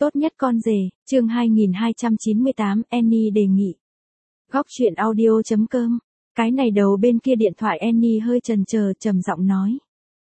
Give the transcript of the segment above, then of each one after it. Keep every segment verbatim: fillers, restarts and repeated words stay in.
Tốt nhất con rể, chương hai nghìn hai trăm chín mươi tám, Annie đề nghị. Góc truyện audio chấm com. Cái này đầu bên kia điện thoại Annie hơi chần chờ, trầm giọng nói.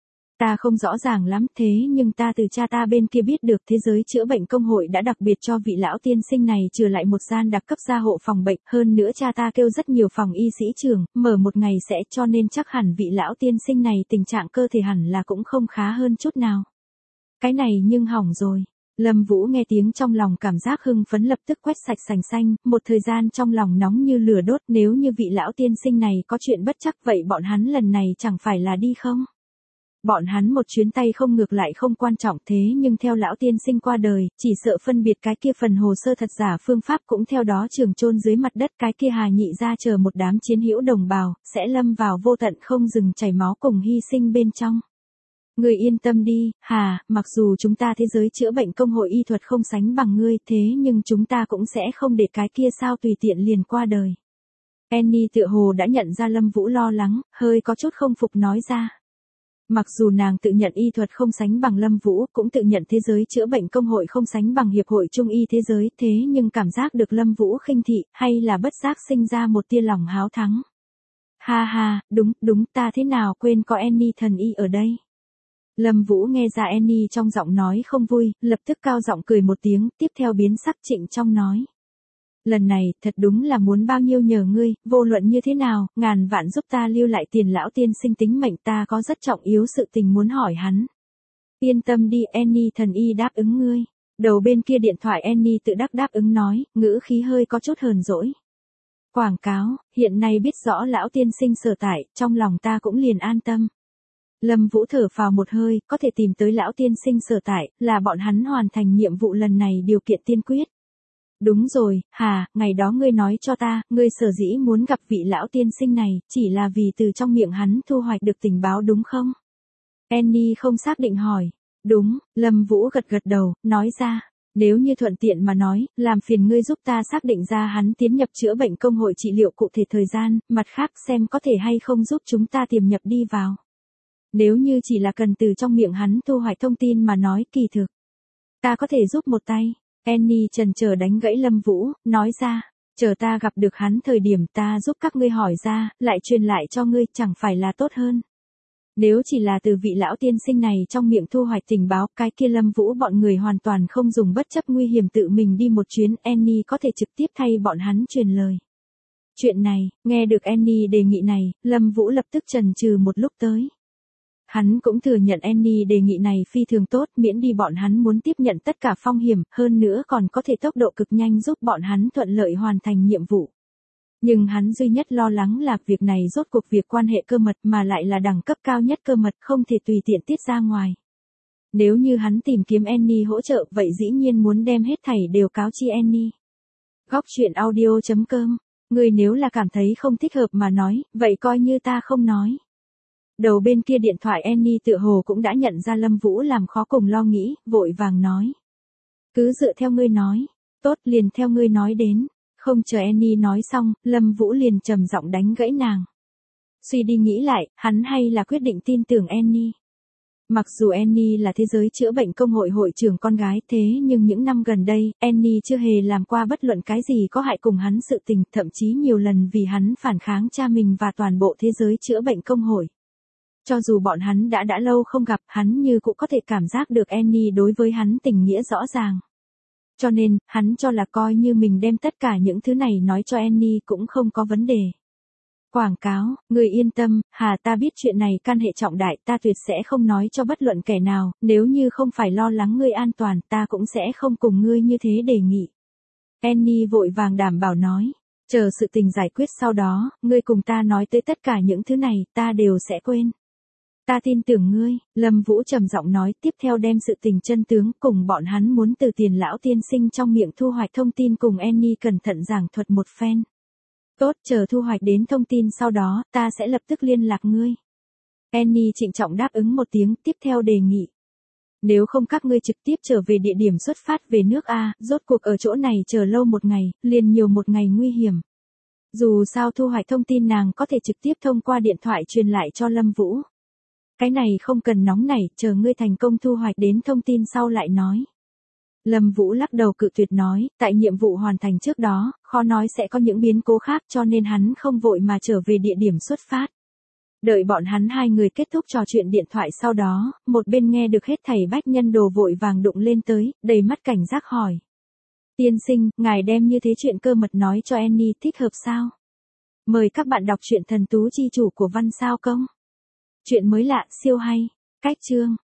Ta không rõ ràng lắm, thế nhưng ta từ cha ta bên kia biết được thế giới chữa bệnh công hội đã đặc biệt cho vị lão tiên sinh này trừ lại một gian đặc cấp gia hộ phòng bệnh, hơn nữa cha ta kêu rất nhiều phòng y sĩ trường, mở một ngày sẽ, cho nên chắc hẳn vị lão tiên sinh này tình trạng cơ thể hẳn là cũng không khá hơn chút nào. Cái này nhưng hỏng rồi. Lâm Vũ nghe tiếng trong lòng cảm giác hưng phấn lập tức quét sạch sành xanh, một thời gian trong lòng nóng như lửa đốt, nếu như vị lão tiên sinh này có chuyện bất chắc vậy bọn hắn lần này chẳng phải là đi không? Bọn hắn một chuyến tay không ngược lại không quan trọng thế nhưng theo lão tiên sinh qua đời, chỉ sợ phân biệt cái kia phần hồ sơ thật giả phương pháp cũng theo đó trường chôn dưới mặt đất, cái kia Hà Nhị ra chờ một đám chiến hữu đồng bào, sẽ lâm vào vô tận không dừng chảy máu cùng hy sinh bên trong. Ngươi yên tâm đi, Hà, mặc dù chúng ta thế giới chữa bệnh công hội y thuật không sánh bằng ngươi thế nhưng chúng ta cũng sẽ không để cái kia sao tùy tiện liền qua đời. Annie tựa hồ đã nhận ra Lâm Vũ lo lắng, hơi có chút không phục nói ra. Mặc dù nàng tự nhận y thuật không sánh bằng Lâm Vũ, cũng tự nhận thế giới chữa bệnh công hội không sánh bằng Hiệp hội Trung y thế giới, thế nhưng cảm giác được Lâm Vũ khinh thị, hay là bất giác sinh ra một tia lòng háo thắng. Ha ha, đúng, đúng, ta thế nào quên có Annie thần y ở đây. Lâm Vũ nghe ra Annie trong giọng nói không vui, lập tức cao giọng cười một tiếng, tiếp theo biến sắc trịnh trong nói. Lần này, thật đúng là muốn bao nhiêu nhờ ngươi, vô luận như thế nào, ngàn vạn giúp ta lưu lại tiền lão tiên sinh tính mệnh, ta có rất trọng yếu sự tình muốn hỏi hắn. Yên tâm đi, Annie thần y đáp ứng ngươi. Đầu bên kia điện thoại Annie tự đắc đáp ứng nói, ngữ khí hơi có chút hờn dỗi. Quảng cáo, hiện nay biết rõ lão tiên sinh sở tại, trong lòng ta cũng liền an tâm. Lâm Vũ thở phào một hơi, có thể tìm tới lão tiên sinh sở tại, là bọn hắn hoàn thành nhiệm vụ lần này điều kiện tiên quyết. Đúng rồi, Hà, ngày đó ngươi nói cho ta, ngươi sở dĩ muốn gặp vị lão tiên sinh này, chỉ là vì từ trong miệng hắn thu hoạch được tình báo đúng không? Annie không xác định hỏi. Đúng, Lâm Vũ gật gật đầu, nói ra. Nếu như thuận tiện mà nói, làm phiền ngươi giúp ta xác định ra hắn tiến nhập chữa bệnh công hội trị liệu cụ thể thời gian, mặt khác xem có thể hay không giúp chúng ta tiềm nhập đi vào. Nếu như chỉ là cần từ trong miệng hắn thu hoạch thông tin mà nói kỳ thực. Ta có thể giúp một tay. Annie chần chờ đánh gãy Lâm Vũ, nói ra. Chờ ta gặp được hắn thời điểm ta giúp các ngươi hỏi ra, lại truyền lại cho ngươi chẳng phải là tốt hơn. Nếu chỉ là từ vị lão tiên sinh này trong miệng thu hoạch tình báo, cái kia Lâm Vũ bọn người hoàn toàn không dùng bất chấp nguy hiểm tự mình đi một chuyến, Annie có thể trực tiếp thay bọn hắn truyền lời. Chuyện này, nghe được Annie đề nghị này, Lâm Vũ lập tức chần chừ một lúc tới. Hắn cũng thừa nhận Annie đề nghị này phi thường tốt, miễn đi bọn hắn muốn tiếp nhận tất cả phong hiểm, hơn nữa còn có thể tốc độ cực nhanh giúp bọn hắn thuận lợi hoàn thành nhiệm vụ. Nhưng hắn duy nhất lo lắng là việc này rốt cuộc việc quan hệ cơ mật mà lại là đẳng cấp cao nhất cơ mật không thể tùy tiện tiết ra ngoài. Nếu như hắn tìm kiếm Annie hỗ trợ vậy dĩ nhiên muốn đem hết thảy đều cáo chi Annie. Góc truyện audio chấm com. Người nếu là cảm thấy không thích hợp mà nói, vậy coi như ta không nói. Đầu bên kia điện thoại Annie tựa hồ cũng đã nhận ra Lâm Vũ làm khó cùng lo nghĩ, vội vàng nói. Cứ dựa theo ngươi nói, tốt liền theo ngươi nói đến, không chờ Annie nói xong, Lâm Vũ liền trầm giọng đánh gãy nàng. Suy đi nghĩ lại, hắn hay là quyết định tin tưởng Annie. Mặc dù Annie là thế giới chữa bệnh công hội hội trưởng con gái thế nhưng những năm gần đây, Annie chưa hề làm qua bất luận cái gì có hại cùng hắn sự tình, thậm chí nhiều lần vì hắn phản kháng cha mình và toàn bộ thế giới chữa bệnh công hội. Cho dù bọn hắn đã đã lâu không gặp, hắn như cũng có thể cảm giác được Annie đối với hắn tình nghĩa rõ ràng. Cho nên, hắn cho là coi như mình đem tất cả những thứ này nói cho Annie cũng không có vấn đề. Quảng cáo, người yên tâm, Hà ta biết chuyện này can hệ trọng đại, ta tuyệt sẽ không nói cho bất luận kẻ nào, nếu như không phải lo lắng ngươi an toàn, ta cũng sẽ không cùng ngươi như thế đề nghị. Annie vội vàng đảm bảo nói, chờ sự tình giải quyết sau đó, ngươi cùng ta nói tới tất cả những thứ này, ta đều sẽ quên. Ta tin tưởng ngươi, Lâm Vũ trầm giọng nói, tiếp theo đem sự tình chân tướng cùng bọn hắn muốn từ tiền lão tiên sinh trong miệng thu hoạch thông tin cùng Annie cẩn thận giảng thuật một phen. Tốt, chờ thu hoạch đến thông tin sau đó, ta sẽ lập tức liên lạc ngươi. Annie trịnh trọng đáp ứng một tiếng, tiếp theo đề nghị. Nếu không các ngươi trực tiếp trở về địa điểm xuất phát về nước A, rốt cuộc ở chỗ này chờ lâu một ngày, liền nhiều một ngày nguy hiểm. Dù sao thu hoạch thông tin nàng có thể trực tiếp thông qua điện thoại truyền lại cho Lâm Vũ. Cái này không cần nóng nảy, chờ ngươi thành công thu hoạch đến thông tin sau lại nói. Lâm Vũ lắc đầu cự tuyệt nói, tại nhiệm vụ hoàn thành trước đó, khó nói sẽ có những biến cố khác cho nên hắn không vội mà trở về địa điểm xuất phát. Đợi bọn hắn hai người kết thúc trò chuyện điện thoại sau đó, một bên nghe được hết thảy Bách Nhân Đồ vội vàng đụng lên tới, đầy mắt cảnh giác hỏi. Tiên sinh, ngài đem như thế chuyện cơ mật nói cho Annie thích hợp sao? Mời các bạn đọc truyện Thần Tú Chi Chủ của Văn Sao Công. Chuyện mới lạ, siêu hay. Cách chương.